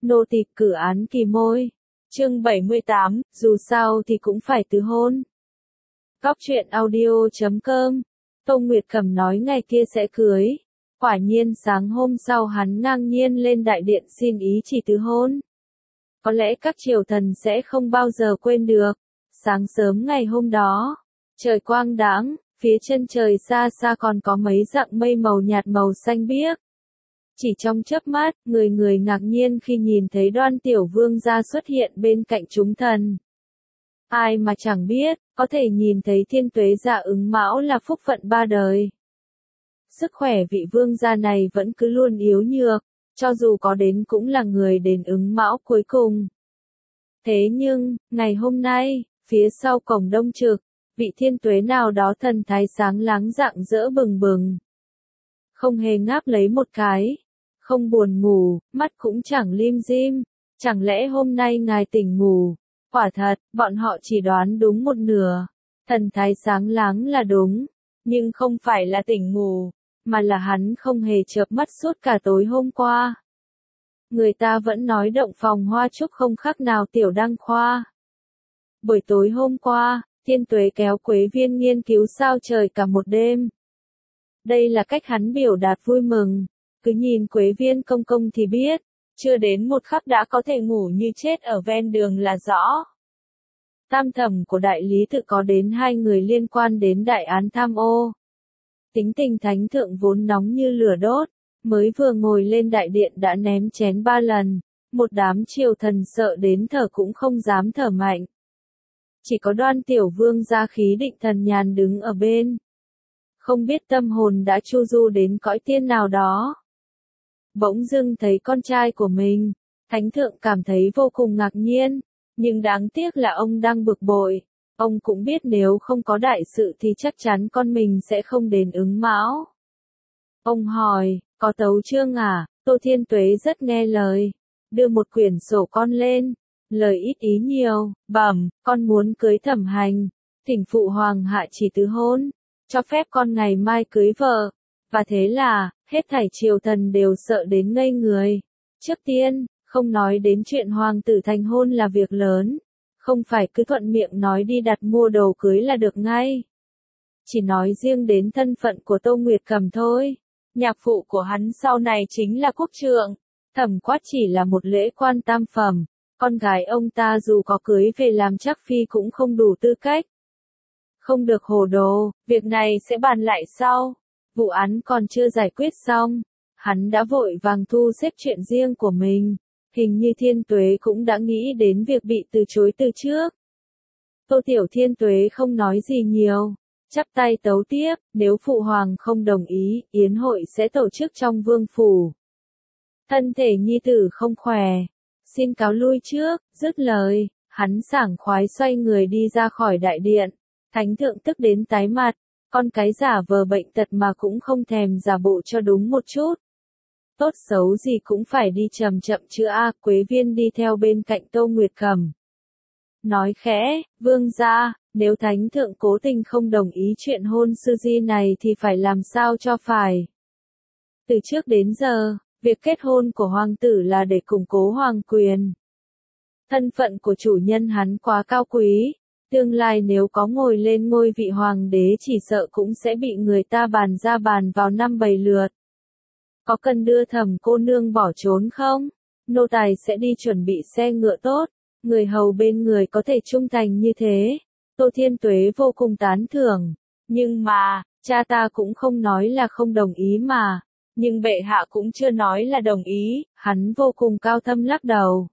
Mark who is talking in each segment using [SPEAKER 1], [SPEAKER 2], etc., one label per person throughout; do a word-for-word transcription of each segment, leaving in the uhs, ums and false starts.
[SPEAKER 1] Nô tỳ cử án kỳ môi. Chương bảy mươi tám, dù sao thì cũng phải tứ hôn. Góc truyện audio chấm com. Tô Nguyệt Cầm nói ngày kia sẽ cưới. Quả nhiên sáng hôm sau hắn ngang nhiên lên đại điện xin ý chỉ tứ hôn. Có lẽ các triều thần sẽ không bao giờ quên được. Sáng sớm ngày hôm đó, trời quang đãng, phía chân trời xa xa còn có mấy dặng mây màu nhạt màu xanh biếc. Chỉ trong chớp mắt, người người ngạc nhiên khi nhìn thấy Đoan Tiểu Vương gia xuất hiện bên cạnh chúng thần. Ai mà chẳng biết, có thể nhìn thấy Thiên Tuế gia ứng mão là phúc phận ba đời. Sức khỏe vị vương gia này vẫn cứ luôn yếu nhược, cho dù có đến cũng là người đến ứng mão cuối cùng. Thế nhưng, ngày hôm nay, phía sau cổng Đông Trực, vị Thiên Tuế nào đó thần thái sáng láng rạng rỡ bừng bừng. Không hề ngáp lấy một cái, không buồn ngủ, mắt cũng chẳng lim dim, chẳng lẽ hôm nay ngài tỉnh ngủ? Quả thật, bọn họ chỉ đoán đúng một nửa, thần thái sáng láng là đúng, nhưng không phải là tỉnh ngủ, mà là hắn không hề chợp mắt suốt cả tối hôm qua. Người ta vẫn nói động phòng hoa trúc không khác nào tiểu đăng khoa. Buổi tối hôm qua, Thiên Tuế kéo Quế Viên nghiên cứu sao trời cả một đêm. Đây là cách hắn biểu đạt vui mừng, cứ nhìn Quế Viên công công thì biết, chưa đến một khắc đã có thể ngủ như chết ở ven đường là rõ. Tam thẩm của đại lý tự có đến hai người liên quan đến đại án tham ô. Tính tình thánh thượng vốn nóng như lửa đốt, mới vừa ngồi lên đại điện đã ném chén ba lần, một đám triều thần sợ đến thở cũng không dám thở mạnh. Chỉ có Đoan Tiểu Vương gia khí định thần nhàn đứng ở bên. Không biết tâm hồn đã chu du đến cõi tiên nào đó. Bỗng dưng thấy con trai của mình, thánh thượng cảm thấy vô cùng ngạc nhiên, nhưng đáng tiếc là ông đang bực bội. Ông cũng biết nếu không có đại sự thì chắc chắn con mình sẽ không đến ứng mão. Ông hỏi, có tấu chương à? Tô Thiên Tuế rất nghe lời, đưa một quyển sổ con lên, lời ít ý nhiều, bẩm, con muốn cưới Thẩm Hành, thỉnh phụ hoàng hạ chỉ tứ hôn, cho phép con ngày mai cưới vợ. Và thế là, hết thảy triều thần đều sợ đến ngây người. Trước tiên, không nói đến chuyện hoàng tử thành hôn là việc lớn. Không phải cứ thuận miệng nói đi đặt mua đồ cưới là được ngay. Chỉ nói riêng đến thân phận của Tô Nguyệt Cầm thôi. Nhạc phụ của hắn sau này chính là quốc trượng. Thẩm Quát chỉ là một lễ quan tam phẩm. Con gái ông ta dù có cưới về làm chắc phi cũng không đủ tư cách. Không được hồ đồ, việc này sẽ bàn lại sau. Vụ án còn chưa giải quyết xong. Hắn đã vội vàng thu xếp chuyện riêng của mình. Hình như Thiên Tuế cũng đã nghĩ đến việc bị từ chối từ trước. Tô Tiểu Thiên Tuế không nói gì nhiều, chắp tay tấu tiếp, nếu phụ hoàng không đồng ý, yến hội sẽ tổ chức trong vương phủ. Thân thể nhi tử không khỏe, xin cáo lui trước, dứt lời, hắn sảng khoái xoay người đi ra khỏi đại điện. Thánh thượng tức đến tái mặt, con cái giả vờ bệnh tật mà cũng không thèm giả bộ cho đúng một chút. Tốt xấu gì cũng phải đi chậm chậm chứ a. Quế Viên đi theo bên cạnh Tô Nguyệt Cầm. Nói khẽ, vương gia, nếu thánh thượng cố tình không đồng ý chuyện hôn sư di này thì phải làm sao cho phải. Từ trước đến giờ, việc kết hôn của hoàng tử là để củng cố hoàng quyền. Thân phận của chủ nhân hắn quá cao quý, tương lai nếu có ngồi lên ngôi vị hoàng đế chỉ sợ cũng sẽ bị người ta bàn ra bàn vào năm bảy lượt. Có cần đưa Thẩm cô nương bỏ trốn không? Nô tài sẽ đi chuẩn bị xe ngựa tốt, người hầu bên người có thể trung thành như thế. Tô Thiên Tuế vô cùng tán thưởng. Nhưng mà, cha ta cũng không nói là không đồng ý mà. Nhưng bệ hạ cũng chưa nói là đồng ý, hắn vô cùng cao thâm lắc đầu.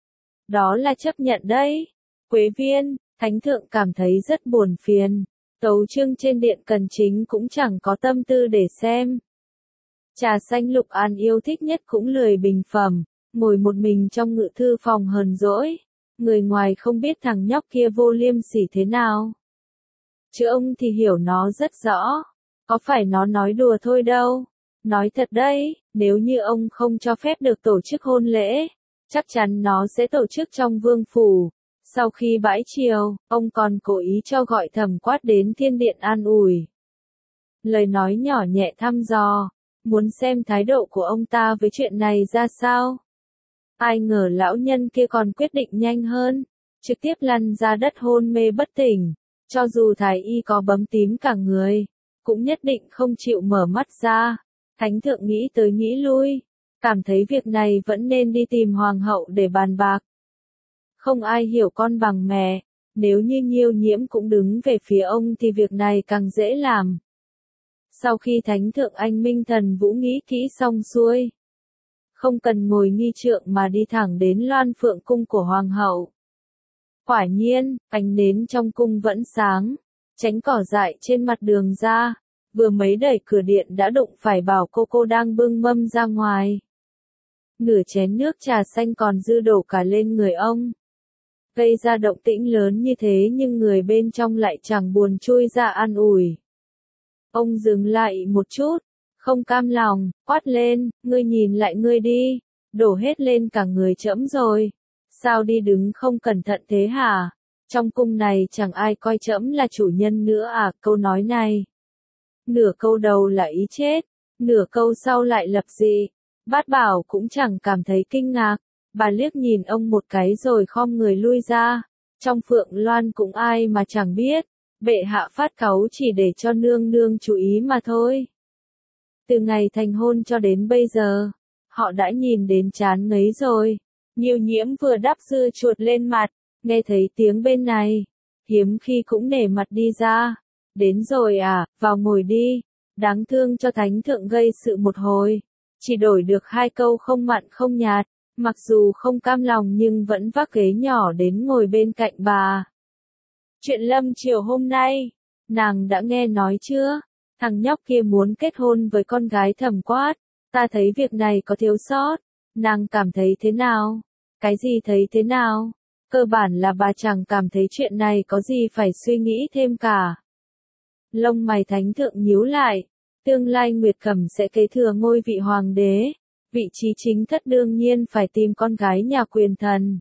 [SPEAKER 1] Đó là chấp nhận đấy. Quế Viên, thánh thượng cảm thấy rất buồn phiền. Tấu chương trên điện cần chính cũng chẳng có tâm tư để xem. Trà xanh Lục An yêu thích nhất cũng lười bình phẩm, ngồi một mình trong ngự thư phòng hờn dỗi. Người ngoài không biết thằng nhóc kia vô liêm sỉ thế nào. Chứ ông thì hiểu nó rất rõ. Có phải nó nói đùa thôi đâu. Nói thật đấy, nếu như ông không cho phép được tổ chức hôn lễ, chắc chắn nó sẽ tổ chức trong vương phủ. Sau khi bãi triều, ông còn cố ý cho gọi Thẩm Quát đến thiên điện an ủi. Lời nói nhỏ nhẹ thăm dò. Muốn xem thái độ của ông ta với chuyện này ra sao? Ai ngờ lão nhân kia còn quyết định nhanh hơn, trực tiếp lăn ra đất hôn mê bất tỉnh, cho dù thái y có bầm tím cả người, cũng nhất định không chịu mở mắt ra. Thánh thượng nghĩ tới nghĩ lui, cảm thấy việc này vẫn nên đi tìm hoàng hậu để bàn bạc. Không ai hiểu con bằng mẹ, nếu như Nhiêu Nhiễm cũng đứng về phía ông thì việc này càng dễ làm. Sau khi thánh thượng anh Minh Thần Vũ nghĩ kỹ xong xuôi, không cần ngồi nghi trượng mà đi thẳng đến Loan Phượng cung của hoàng hậu. Quả nhiên, ánh nến trong cung vẫn sáng, tránh cỏ dại trên mặt đường ra, vừa mới đẩy cửa điện đã đụng phải Bảo cô cô đang bưng mâm ra ngoài. Nửa chén nước trà xanh còn dư đổ cả lên người ông. Gây ra động tĩnh lớn như thế nhưng người bên trong lại chẳng buồn chui ra an ủi. Ông dừng lại một chút, không cam lòng, quát lên, ngươi nhìn lại ngươi đi, đổ hết lên cả người trẫm rồi. Sao đi đứng không cẩn thận thế hả? Trong cung này chẳng ai coi trẫm là chủ nhân nữa à? Câu nói này, nửa câu đầu là ý chết, nửa câu sau lại lập dị. Bát Bảo cũng chẳng cảm thấy kinh ngạc, bà liếc nhìn ông một cái rồi khom người lui ra. Trong Phượng Loan cũng ai mà chẳng biết, bệ hạ phát cáu chỉ để cho nương nương chú ý mà thôi. Từ ngày thành hôn cho đến bây giờ, họ đã nhìn đến chán ngấy rồi. Nhiêu Nhiễm vừa đắp dưa chuột lên mặt, nghe thấy tiếng bên này, hiếm khi cũng nể mặt đi ra. Đến rồi à, vào ngồi đi, đáng thương cho thánh thượng gây sự một hồi. Chỉ đổi được hai câu không mặn không nhạt, mặc dù không cam lòng nhưng vẫn vác ghế nhỏ đến ngồi bên cạnh bà. Chuyện lâm chiều hôm nay, nàng đã nghe nói chưa? Thằng nhóc kia muốn kết hôn với con gái Thẩm Quát, ta thấy việc này có thiếu sót, nàng cảm thấy thế nào? Cái gì thấy thế nào? Cơ bản là bà chẳng cảm thấy chuyện này có gì phải suy nghĩ thêm cả. Lông mày thánh thượng nhíu lại, tương lai Nguyệt Cẩm sẽ kế thừa ngôi vị hoàng đế, vị trí chính thất đương nhiên phải tìm con gái nhà quyền thần.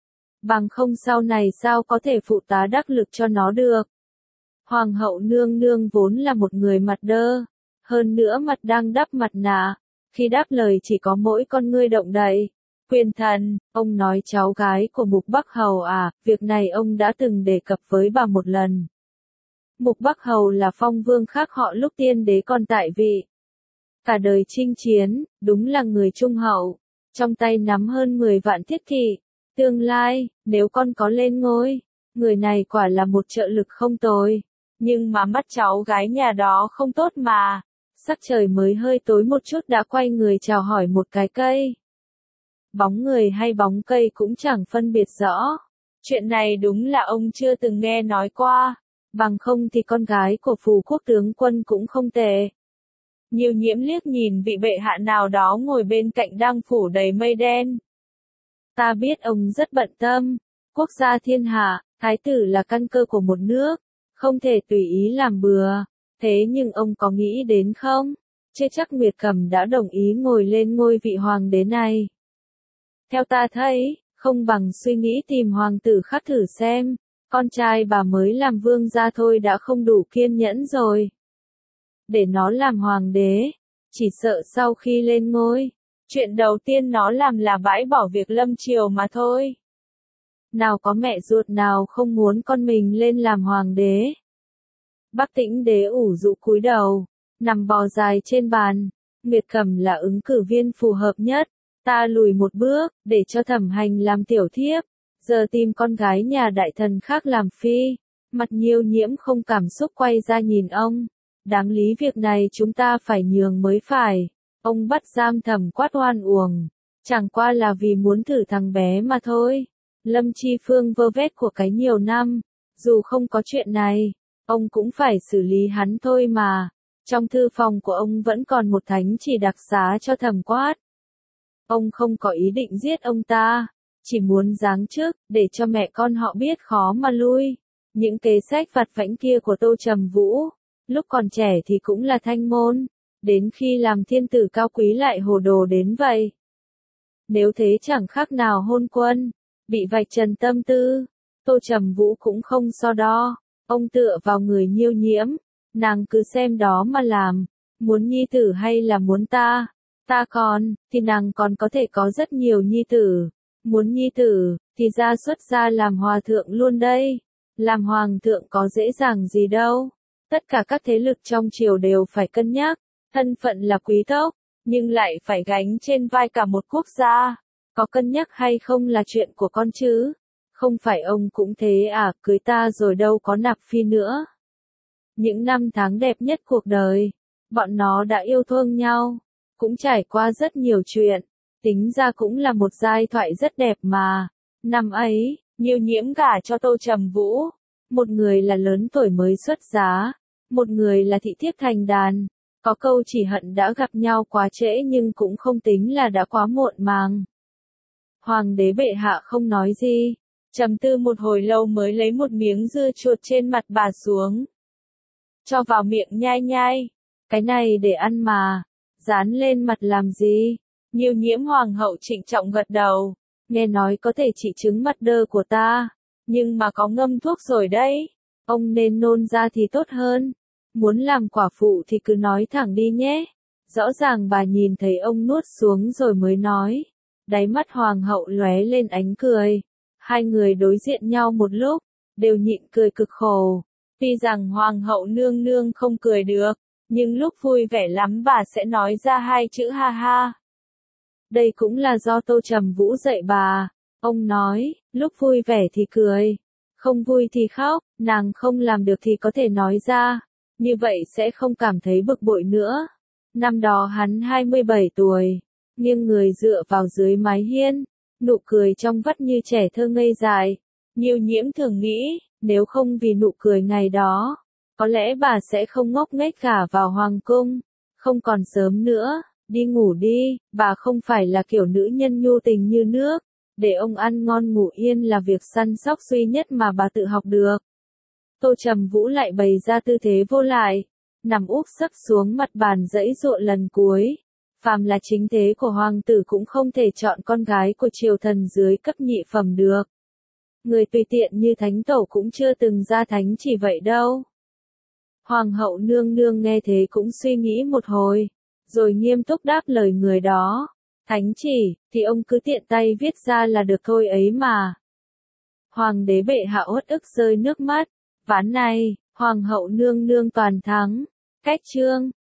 [SPEAKER 1] Bằng không sau này sao có thể phụ tá đắc lực cho nó được. Hoàng hậu nương nương vốn là một người mặt đơ, hơn nữa mặt đang đắp mặt nạ, khi đáp lời chỉ có mỗi con ngươi động đậy. Quyền thần, ông nói cháu gái của Mục Bắc Hầu à, việc này ông đã từng đề cập với bà một lần. Mục Bắc Hầu là phong vương khác họ lúc tiên đế còn tại vị. Cả đời chinh chiến, đúng là người trung hậu, trong tay nắm hơn mười vạn thiết kỵ. Tương lai, nếu con có lên ngôi, người này quả là một trợ lực không tồi. Nhưng mà mắt cháu gái nhà đó không tốt mà. Sắc trời mới hơi tối một chút đã quay người chào hỏi một cái cây. Bóng người hay bóng cây cũng chẳng phân biệt rõ. Chuyện này đúng là ông chưa từng nghe nói qua. Bằng không thì con gái của phù quốc tướng quân cũng không tệ. Nhiêu Nhiễm liếc nhìn vị bệ hạ nào đó ngồi bên cạnh đang phủ đầy mây đen. Ta biết ông rất bận tâm. Quốc gia thiên hạ, thái tử là căn cơ của một nước, không thể tùy ý làm bừa. Thế nhưng ông có nghĩ đến không? Chưa chắc Nguyệt Cẩm đã đồng ý ngồi lên ngôi vị hoàng đế này. Theo ta thấy, không bằng suy nghĩ tìm hoàng tử khác thử xem. Con trai bà mới làm vương gia thôi đã không đủ kiên nhẫn rồi. Để nó làm hoàng đế, chỉ sợ sau khi lên ngôi, chuyện đầu tiên nó làm là bãi bỏ việc lâm triều mà thôi. Nào có mẹ ruột nào không muốn con mình lên làm hoàng đế. Bắc Tĩnh đế ủ rũ cúi đầu, nằm bò dài trên bàn. Nguyệt Cẩm là ứng cử viên phù hợp nhất. Ta lùi một bước, để cho Thẩm Hành làm tiểu thiếp. Giờ tìm con gái nhà đại thần khác làm phi. Mặt Nhiêu Nhiễm không cảm xúc quay ra nhìn ông. Đáng lý việc này chúng ta phải nhường mới phải. Ông bắt giam Thẩm Quát oan uổng. Chẳng qua là vì muốn thử thằng bé mà thôi. Lâm Chi Phương vơ vét của cái nhiều năm. Dù không có chuyện này, ông cũng phải xử lý hắn thôi mà. Trong thư phòng của ông vẫn còn một thánh chỉ đặc xá cho Thẩm Quát. Ông không có ý định giết ông ta, chỉ muốn giáng chức, để cho mẹ con họ biết khó mà lui. Những kế sách vặt vãnh kia của Tô Trầm Vũ, lúc còn trẻ thì cũng là thanh môn, đến khi làm thiên tử cao quý lại hồ đồ đến vậy. Nếu thế chẳng khác nào hôn quân, bị vạch trần tâm tư. Tô Trầm Vũ cũng không so đo, ông tựa vào người Nhiêu Nhiễm, nàng cứ xem đó mà làm, muốn nhi tử hay là muốn ta. Ta còn, thì nàng còn có thể có rất nhiều nhi tử. Muốn nhi tử, thì ra xuất gia làm hòa thượng luôn đây. Làm hoàng thượng có dễ dàng gì đâu. Tất cả các thế lực trong triều đều phải cân nhắc. Thân phận là quý tộc, nhưng lại phải gánh trên vai cả một quốc gia. Có cân nhắc hay không là chuyện của con chứ. Không phải ông cũng thế à, cưới ta rồi đâu có nạp phi nữa. Những năm tháng đẹp nhất cuộc đời, bọn nó đã yêu thương nhau, cũng trải qua rất nhiều chuyện, tính ra cũng là một giai thoại rất đẹp mà. Năm ấy, Nhiêu Nhiễm gả cho Tô Trầm Vũ, một người là lớn tuổi mới xuất giá, một người là thị thiếp thành đàn. Có câu chỉ hận đã gặp nhau quá trễ nhưng cũng không tính là đã quá muộn màng. Hoàng đế bệ hạ không nói gì, trầm tư một hồi lâu mới lấy một miếng dưa chuột trên mặt bà xuống. Cho vào miệng nhai nhai. Cái này để ăn mà. Dán lên mặt làm gì? Nhiêu Nhiễm hoàng hậu trịnh trọng gật đầu. Nghe nói có thể trị chứng mặt đơ của ta. Nhưng mà có ngâm thuốc rồi đấy. Ông nên nôn ra thì tốt hơn. Muốn làm quả phụ thì cứ nói thẳng đi nhé. Rõ ràng bà nhìn thấy ông nuốt xuống rồi mới nói. Đáy mắt hoàng hậu lóe lên ánh cười. Hai người đối diện nhau một lúc, đều nhịn cười cực khổ. Tuy rằng hoàng hậu nương nương không cười được, nhưng lúc vui vẻ lắm bà sẽ nói ra hai chữ ha ha. Đây cũng là do Tô Trầm Vũ dạy bà. Ông nói, lúc vui vẻ thì cười, không vui thì khóc, nàng không làm được thì có thể nói ra. Như vậy sẽ không cảm thấy bực bội nữa. Năm đó hắn hai mươi bảy tuổi, nghiêng người dựa vào dưới mái hiên, nụ cười trong vắt như trẻ thơ ngây dại. Nhiêu Nhiễm thường nghĩ, nếu không vì nụ cười ngày đó, có lẽ bà sẽ không ngốc nghếch gả vào hoàng cung. Không còn sớm nữa, đi ngủ đi, bà không phải là kiểu nữ nhân nhu tình như nước. Để ông ăn ngon ngủ yên là việc săn sóc duy nhất mà bà tự học được. Tô Trầm Vũ lại bày ra tư thế vô lại, nằm úp sấp xuống mặt bàn dãy dụa lần cuối. Phàm là chính thế của hoàng tử cũng không thể chọn con gái của triều thần dưới cấp nhị phẩm được. Người tùy tiện như thánh tổ cũng chưa từng ra thánh chỉ vậy đâu. Hoàng hậu nương nương nghe thế cũng suy nghĩ một hồi, rồi nghiêm túc đáp lời người đó. Thánh chỉ, thì ông cứ tiện tay viết ra là được thôi ấy mà. Hoàng đế bệ hạ uất ức rơi nước mắt. Ván này, hoàng hậu nương nương toàn thắng. Cách chương.